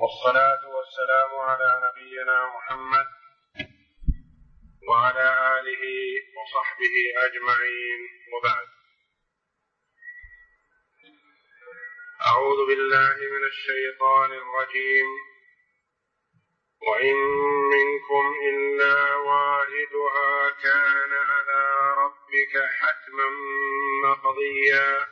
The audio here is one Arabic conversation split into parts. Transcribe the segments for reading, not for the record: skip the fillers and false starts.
والصلاة والسلام على نبينا محمد وعلى آله وصحبه أجمعين، وبعد. أعوذ بالله من الشيطان الرجيم. وإن منكم إلا واردها كان على ربك حتما مقضيا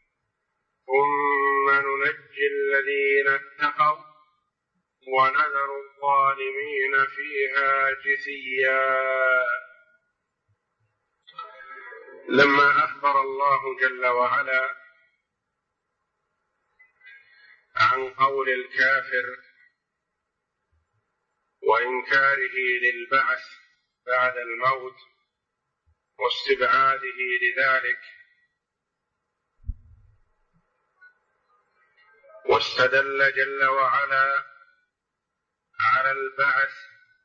ثم ننجي الذين اتقوا ونذر الظالمين فيها جثيا. لما أخبر الله جل وعلا عن قول الكافر وإنكاره للبعث بعد الموت واستبعاده لذلك، واستدل جل وعلا على البعث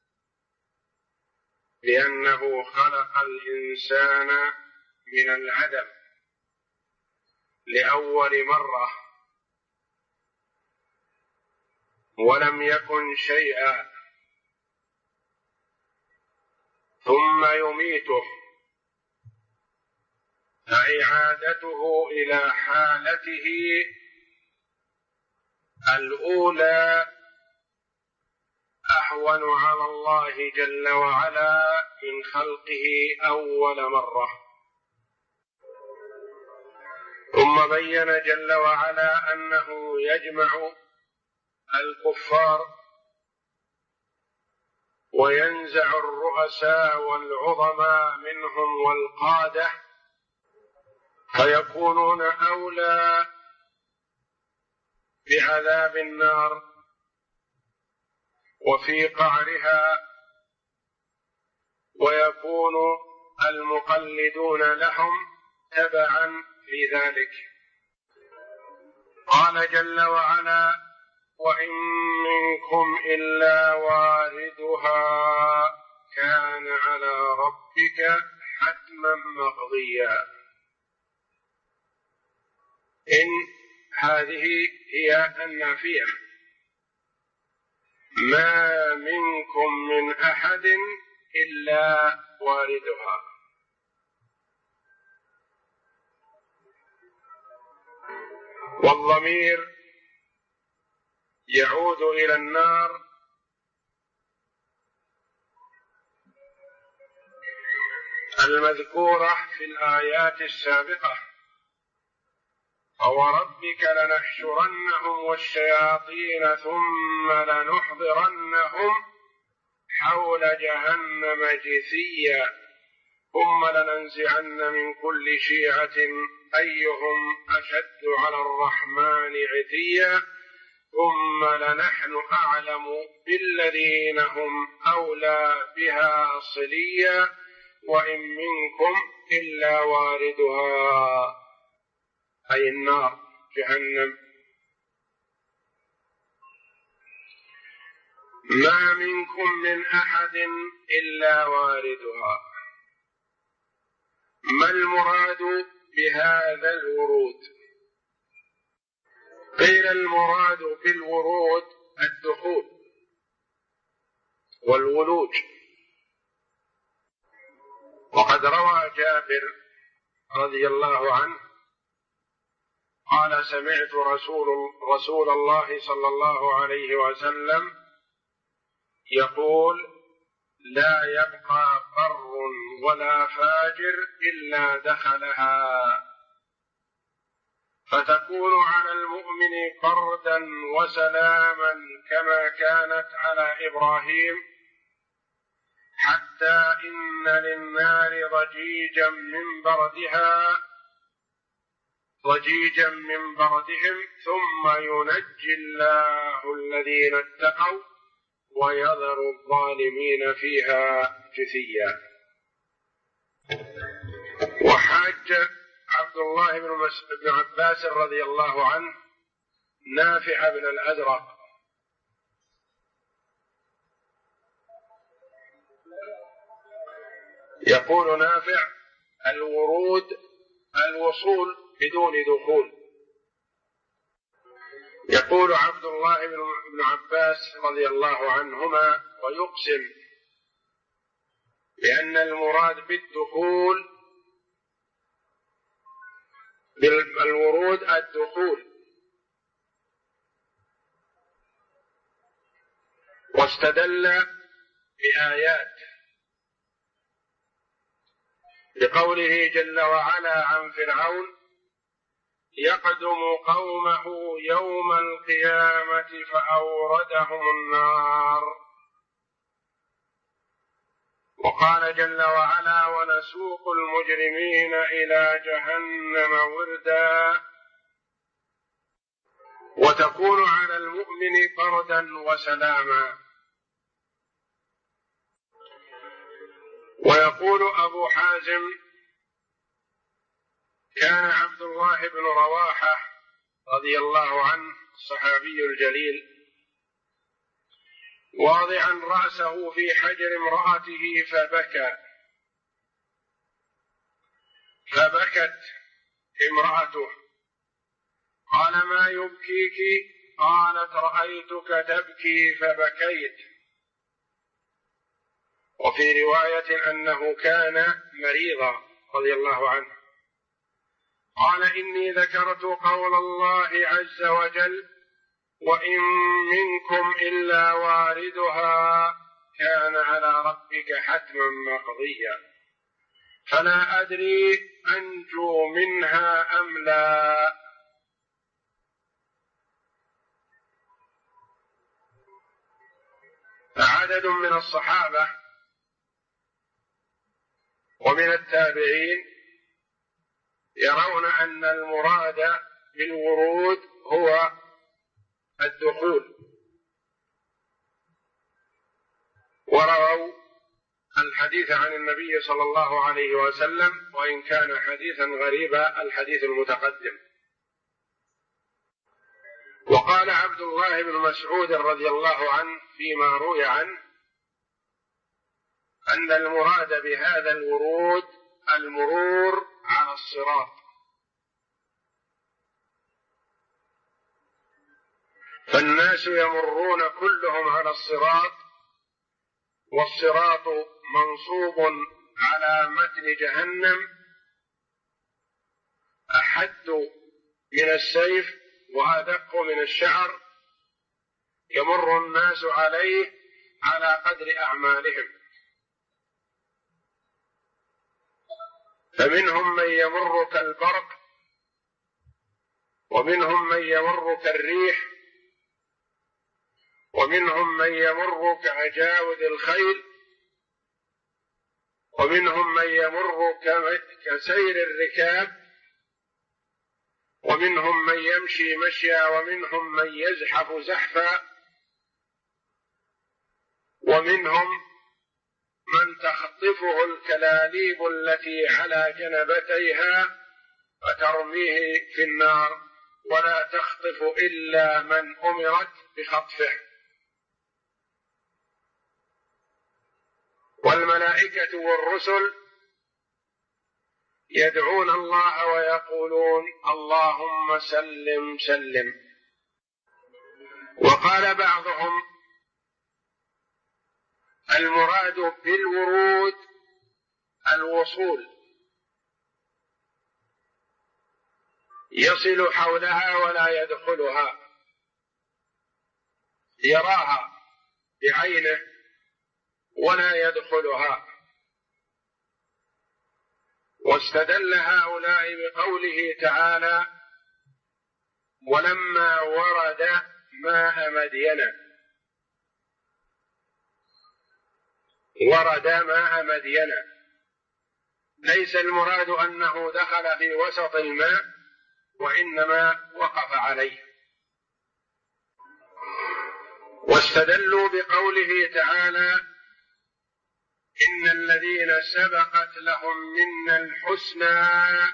لأنه خلق الإنسان من العدم لأول مرة ولم يكن شيئا، ثم يميته، فإعادته إلى حالته الأولى أهون على الله جل وعلا من خلقه أول مرة. ثم بين جل وعلا أنه يجمع الكفار وينزع الرؤساء والعظماء منهم والقادة، فيكونون أولى بعذاب النار وفي قعرها، ويكون المقلدون لهم تبعا في ذلك. قال جل وعلا: وإن منكم إلا واردها كان على ربك حتما مقضيا. إن هذه هي النافية، ما منكم من أحد إلا واردها. والضمير يعود إلى النار المذكورة في الآيات السابقة: فوربك لنحشرنهم والشياطين ثم لنحضرنهم حول جهنم جثيا ثم لننزعن من كل شيعة أيهم أشد على الرحمن عتيا ثم لنحن أعلم بالذين هم أولى بها صليا وإن منكم إلا واردها، أي النار جهنم. ما منكم من أحد إلا واردها. ما المراد بهذا الورود؟ قيل المراد بالورود الدخول والولوج. وقد روى جابر رضي الله عنه قال: سمعت رسول الله صلى الله عليه وسلم يقول: لا يبقى بر ولا فاجر إلا دخلها، فتكون على المؤمن بردا وسلاما كما كانت على إبراهيم، حتى إن للنار ضجيجا من بردهم ثم ينجي الله الذين اتقوا ويذر الظالمين فيها جثيا. وحاج عبد الله بن عباس رضي الله عنه نافع بن الأزرق يقول نافع: الورود الوصول بدون دخول، يقول عبد الله بن عباس رضي الله عنهما ويقسم بأن المراد بالدخول بالورود الدخول، واستدل بآيات بقوله جل وعلا عن فرعون يقدم قومه يوم القيامة فأوردهم النار، وقال جل وعلا ونسوق المجرمين إلى جهنم وردا، وتكون على المؤمن بردا وسلاما. ويقول أبو حازم كان عبد الله بن رواحة رضي الله عنه الصحابي الجليل واضعا رأسه في حجر امرأته فبكت امرأته، قال ما يبكيك؟ قالت رأيتك تبكي فبكيت. وفي رواية أنه كان مريضا رضي الله عنه. قال إني ذكرت قول الله عز وجل وإن منكم إلا واردها كان على ربك حتما مقضيا، فلا أدري أنجو منها أم لا. عدد من الصحابة ومن التابعين يرون أن المراد بالورود هو الدخول، ورووا الحديث عن النبي صلى الله عليه وسلم، وإن كان حديثا غريبا الحديث المتقدم. وقال عبد الله بن مسعود رضي الله عنه فيما روي عنه أن المراد بهذا الورود المرور على الصراط، فالناس يمرون كلهم على الصراط، والصراط منصوب على متن جهنم أحد من السيف وأدق من الشعر، يمر الناس عليه على قدر أعمالهم، فمنهم من يمر كالبرق، ومنهم من يمر كالريح، ومنهم من يمر كعجاود الخيل، ومنهم من يمر كسير الركاب، ومنهم من يمشي مشيا، ومنهم من يزحف زحفا، ومنهم من تخطفه الكلاليب التي على جنبتيها فترميه في النار، ولا تخطف إلا من أمرت بخطفه. والملائكة والرسل يدعون الله ويقولون اللهم سلم سلم. وقال بعضهم المراد بالورود الوصول، يصل حولها ولا يدخلها، يراها بعينه ولا يدخلها. واستدل هؤلاء بقوله تعالى ولما ورد ماء مدين، ورد ماء مدين، ليس المراد أنه دخل في وسط الماء، وإنما وقف عليه. واستدلوا بقوله تعالى إن الذين سبقت لهم منا الحسنى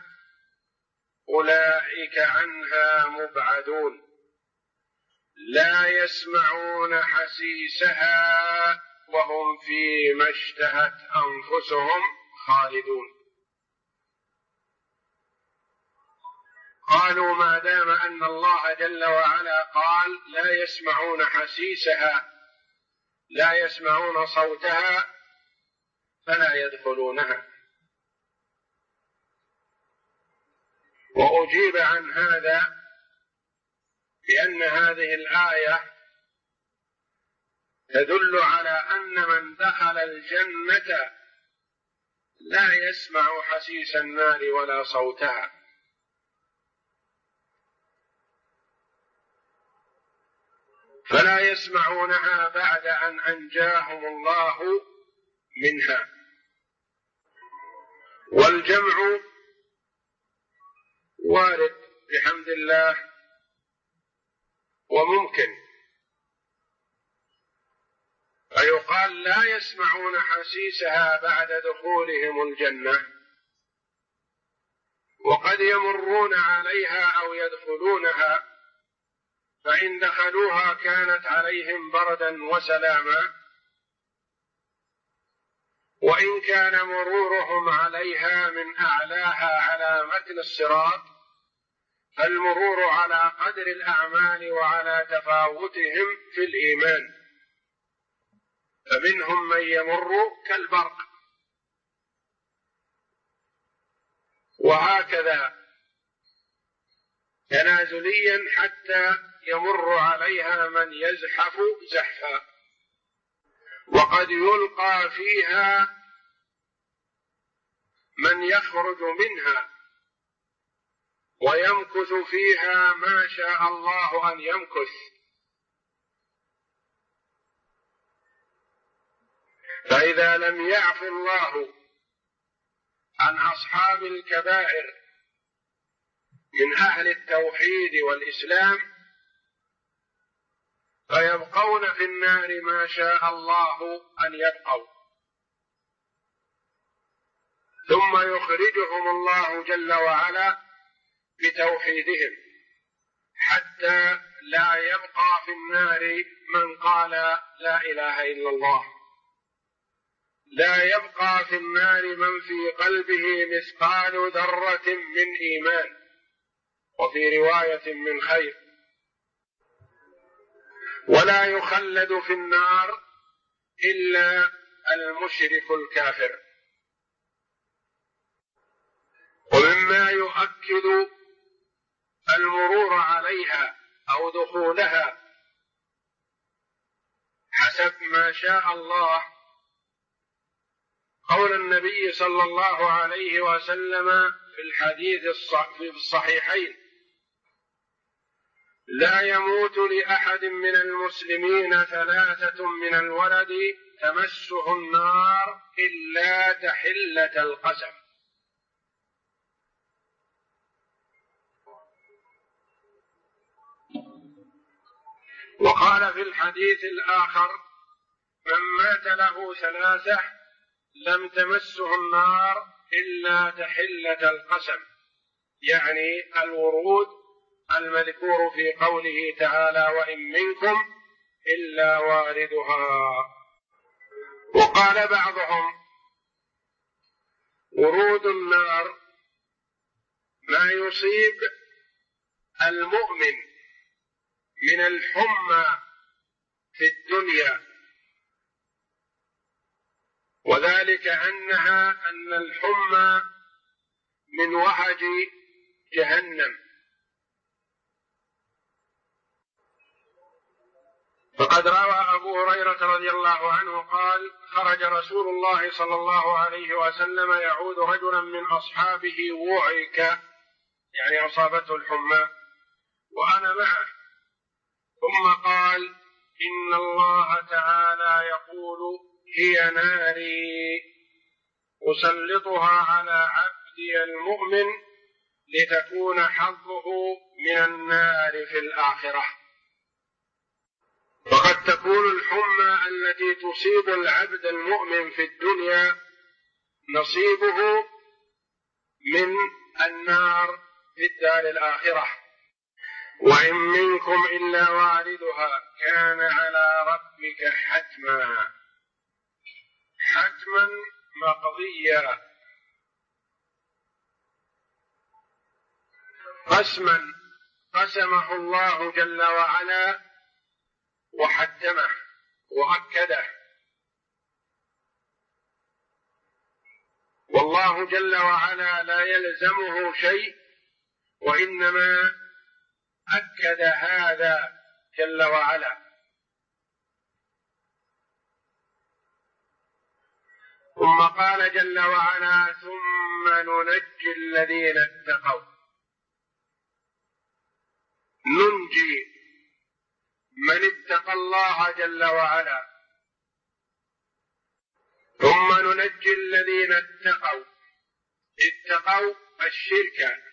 أولئك عنها مبعدون لا يسمعون حسيسها وهم فيما اشتهت أنفسهم خالدون. قالوا ما دام أن الله جل وعلا قال لا يسمعون حسيسها لا يسمعون صوتها فلا يدخلونها. وأجيب عن هذا بأن هذه الآية تدل على أن من دخل الجنة لا يسمع حسيس النار ولا صوتها، فلا يسمعونها بعد أن أنجاهم الله منها. والجمع وارد بحمد الله وممكن، فيقال لا يسمعون حسيسها بعد دخولهم الجنة، وقد يمرون عليها أو يدخلونها، فإن دخلوها كانت عليهم بردا وسلاما، وإن كان مرورهم عليها من أعلاها على متن الصراط فالمرور على قدر الأعمال وعلى تفاوتهم في الإيمان، فمنهم من يمر كالبرق، وهكذا تنازليا حتى يمر عليها من يزحف زحفا. وقد يلقى فيها من يخرج منها ويمكث فيها ما شاء الله أن يمكث، فإذا لم يعف الله عن أصحاب الكبائر من أهل التوحيد والإسلام فيبقون في النار ما شاء الله أن يبقوا، ثم يخرجهم الله جل وعلا بتوحيدهم حتى لا يبقى في النار من قال لا إله إلا الله، لا يبقى في النار من في قلبه مثقال ذرة من إيمان، وفي رواية من خير، ولا يخلد في النار إلا المشرك الكافر. ومما يؤكد المرور عليها أو دخولها حسب ما شاء الله قول النبي صلى الله عليه وسلم في الحديث في الصحيحين: لا يموت لأحد من المسلمين 3 من الولد تمسه النار إلا تحلة القسم. وقال في الحديث الآخر: من مات له 3 لم تمسه النار إلا تحلة القسم، يعني الورود المذكور في قوله تعالى: وإن منكم إلا واردها. وقال بعضهم: ورود النار ما يصيب المؤمن من الحمى في الدنيا، وذلك أن الحمى من وهج جهنم. فقد روى أبو هريرة رضي الله عنه قال: خرج رسول الله صلى الله عليه وسلم يعود رجلا من أصحابه وعك، يعني أصابته الحمى، وأنا معه، ثم قال: إن الله تعالى يقول: هي ناري أسلطها على عبدي المؤمن لتكون حظه من النار في الآخرة. وقد تكون الحمى التي تصيب العبد المؤمن في الدنيا نصيبه من النار في الدار الآخرة. وإن منكم إلا واردها كان على ربك حتما، حتما مقضيا. قسما قسمه الله جل وعلا وحتمه وأكده. والله جل وعلا لا يلزمه شيء، وإنما أكد هذا جل وعلا. ثم قال جل وعلا: ثم ننجي الذين اتقوا. ننجي من اتقى الله جل وعلا، ثم ننجي الذين اتقوا الشرك،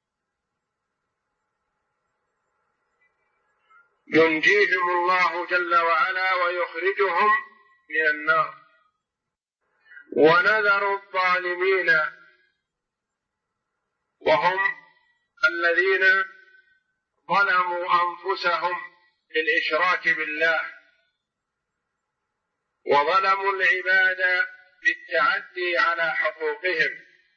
ينجيهم الله جل وعلا ويخرجهم من النار. ونذر الظالمين، وهم الذين ظلموا أنفسهم بالإشراك بالله، وظلموا العباد بالتعدي على حقوقهم،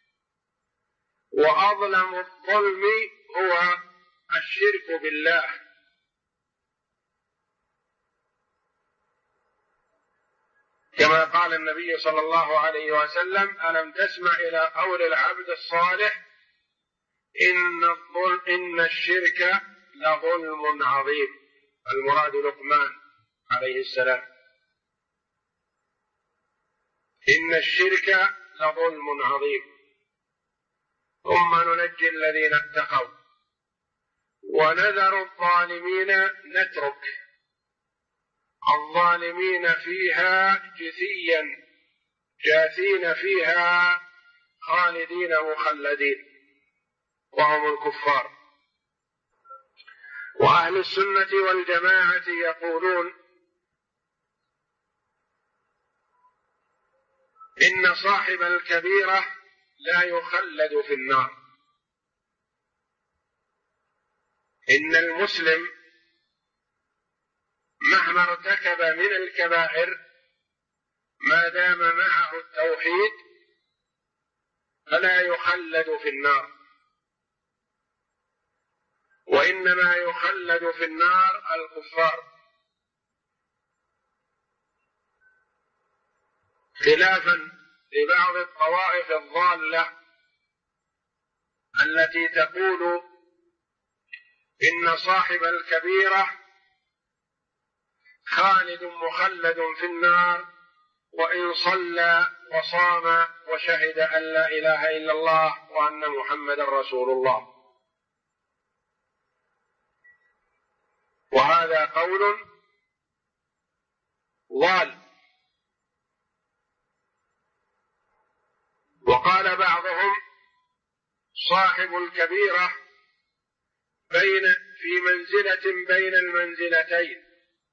وأظلم الظلم هو الشرك بالله. كما قال النبي صلى الله عليه وسلم: ألم تسمع إلى قول العبد الصالح: إن الشرك لظلم عظيم. المراد لقمان عليه السلام. إن الشرك لظلم عظيم. ثم ننجي الذين اتقوا ونذر الظالمين، نترك الظالمين فيها جثيا، جاثين فيها خالدين مخلدين، وهم الكفار. وأهل السنة والجماعة يقولون: إن صاحب الكبيرة لا يخلد في النار. إن المسلم مهما ارتكب من الكبائر ما دام معه التوحيد فلا يخلد في النار، وإنما يخلد في النار الكفار، خلافا لبعض الطوائف الضالة التي تقول إن صاحب الكبيرة خالد مخلد في النار وإن صلى وصام وشهد أن لا إله إلا الله وأن محمدا رسول الله. وهذا قول ضال. وقال بعضهم: صاحب الكبيرة في منزلة بين المنزلتين،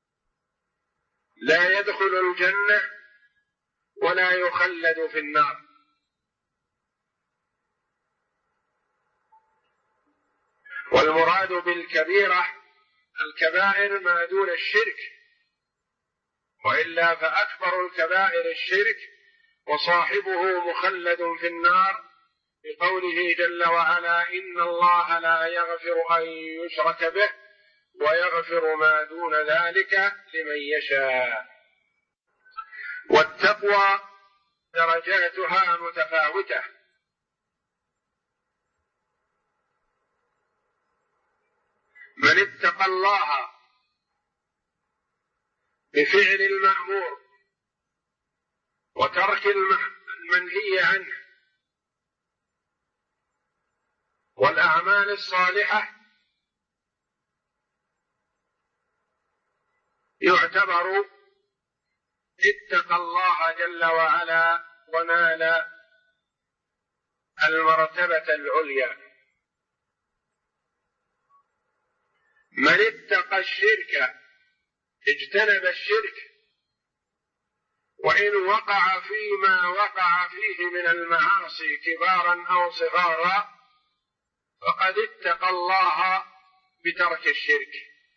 لا يدخل الجنة ولا يخلد في النار. والمراد بالكبيرة الكبائر ما دون الشرك، وإلا فأكبر الكبائر الشرك، وصاحبه مخلد في النار بقوله جل وعلا: إن الله لا يغفر أن يشرك به ويغفر ما دون ذلك لمن يشاء. والتقوى درجاتها متفاوتة، من اتقى الله بفعل المأمور وترك المنهي عنه والأعمال الصالحة يعتبر اتقى الله جل وعلا ونال المرتبة العليا. من اتقى الشرك اجتنب الشرك، وإن وقع فيما وقع فيه من المعاصي كبارا أو صغارا فقد اتقى الله بترك الشرك،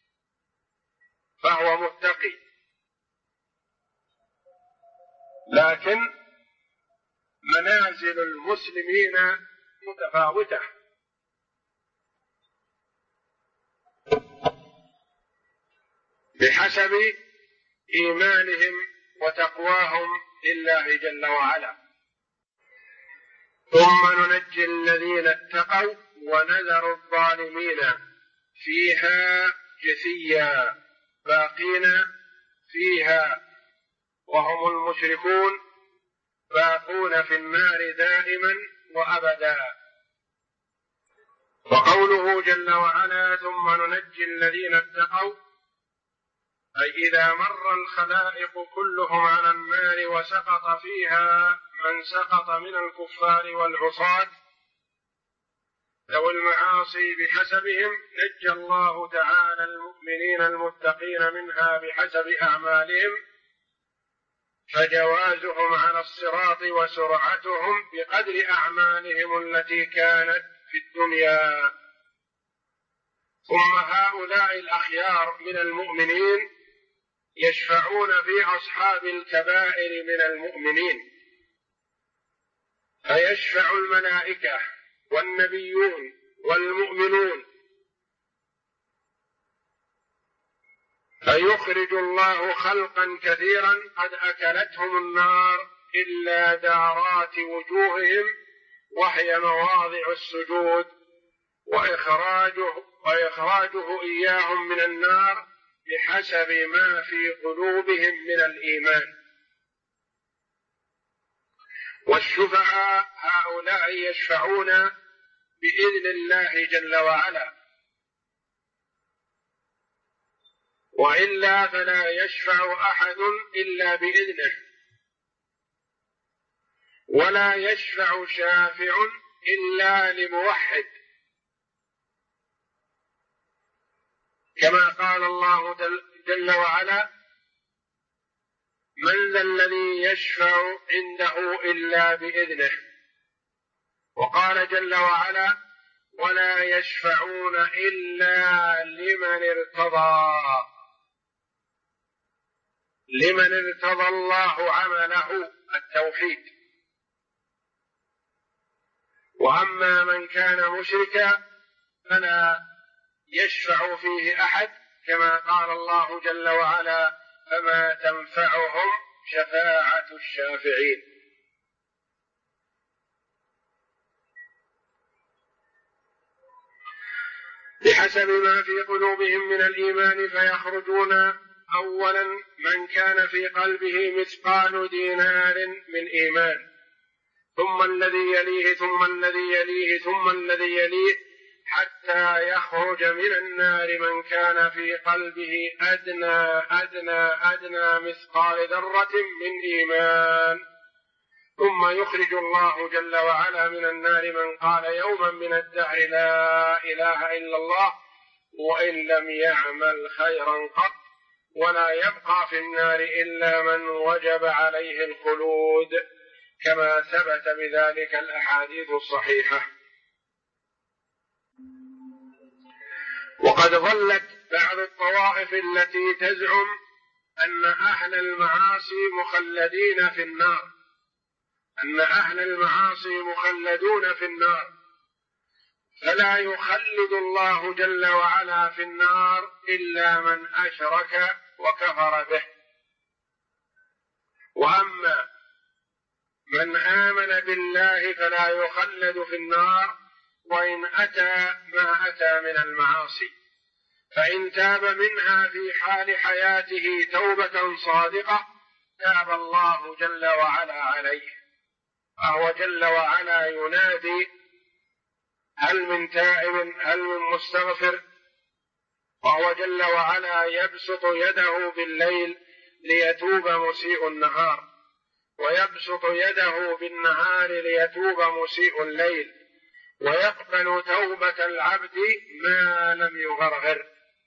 فهو متقي. لكن منازل المسلمين متفاوتة، بحسب إيمانهم وتقواهم لله جل وعلا. ثم ننجي الذين اتقوا ونذر الظالمين فيها جثيا باقين فيها وهم المشركون باقون في النار دائما وأبدا. وقوله جل وعلا ثم ننجي الذين اتقوا أي إذا مر الخلائق كلهم على النار وسقط فيها من سقط من الكفار والعصاة ذوي المعاصي بحسبهم نجى الله تعالى المؤمنين المتقين منها بحسب أعمالهم، فجوازهم على الصراط وسرعتهم بقدر أعمالهم التي كانت في الدنيا. ثم هؤلاء الأخيار من المؤمنين يشفعون في أصحاب الكبائر من المؤمنين، فيشفع الملائكة والنبيون والمؤمنون، فيخرج الله خلقا كثيرا قد أكلتهم النار إلا دارات وجوههم وهي مواضع السجود، وإخراجه إياهم من النار بحسب ما في قلوبهم من الإيمان. والشفعاء هؤلاء يشفعون بإذن الله جل وعلا، وإلا فلا يشفع أحد إلا بإذنه، ولا يشفع شافع إلا لموحد، كما قال الله جل وعلا من ذا الذي يشفع عنده إلا بإذنه. وقال جل وعلا ولا يشفعون إلا لمن ارتضى، لمن ارتضى الله عمله التوحيد. وأما من كان مشركا فلا يشفع فيه أحد، كما قال الله جل وعلا فما تنفعهم شفاعة الشافعين. بحسب ما في قلوبهم من الإيمان فيخرجون أولا من كان في قلبه مثقال دينار من إيمان، ثم الذي يليه ثم الذي يليه ثم الذي يليه، حتى يخرج من النار من كان في قلبه أدنى مثقال ذرة من إيمان، ثم يخرج الله جل وعلا من النار من قال يوما من الدهر لا إله إلا الله وإن لم يعمل خيرا قط، ولا يبقى في النار إلا من وجب عليه الخلود، كما ثبت بذلك الأحاديث الصحيحة. وقد ضلت بعض الطوائف التي تزعم أن أهل المعاصي مخلدين في النار، أن أهل المعاصي مخلدون في النار، فلا يخلد الله جل وعلا في النار إلا من أشرك وكفر به. وأما من آمن بالله فلا يخلد في النار وإن أتى ما أتى من المعاصي، فإن تاب منها في حال حياته توبة صادقة تاب الله جل وعلا عليه، فهو جل وعلا ينادي هل من تائب هل من مستغفر، وهو جل وعلا يبسط يده بالليل ليتوب مسيء النهار، ويبسط يده بالنهار ليتوب مسيء الليل، ويقبل توبة العبد ما لم يغرغر.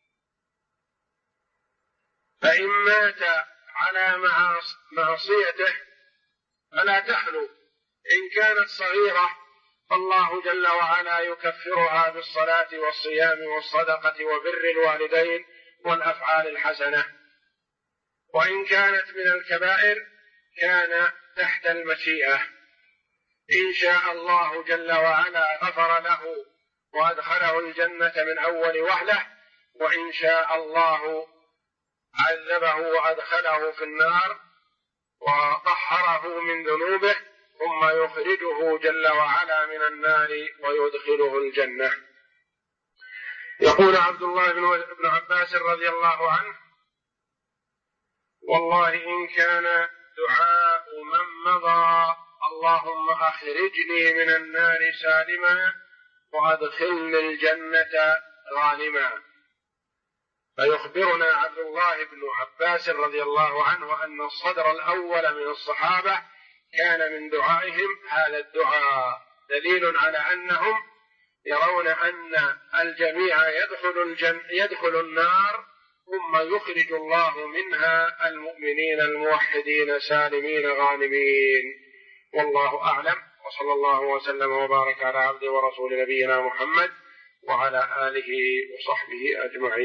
فإن مات على معصيته فلا تخلو، إن كانت صغيرة فالله جل وعلا يكفرها بالصلاة والصيام والصدقة وبر الوالدين والأفعال الحسنة، وإن كانت من الكبائر كان تحت المشيئة، إن شاء الله جل وعلا غفر له وأدخله الجنة من أول وهلة، وإن شاء الله عذبه وأدخله في النار وطهره من ذنوبه، ثم يخرجه جل وعلا من النار ويدخله الجنة. يقول عبد الله بن عباس رضي الله عنه: والله إن كان دعاء من مضى اللهم أخرجني من النار سالما وأدخلني الجنة غانما. فيخبرنا عبد الله بن عباس رضي الله عنه أن الصدر الأول من الصحابة كان من دعائهم هذا الدعاء، دليل على أنهم يرون أن الجميع يدخل النار ثم يخرج الله منها المؤمنين الموحدين سالمين غانمين. والله أعلم، وصلى الله وسلم وبارك على عبده ورسول نبينا محمد وعلى آله وصحبه أجمعين.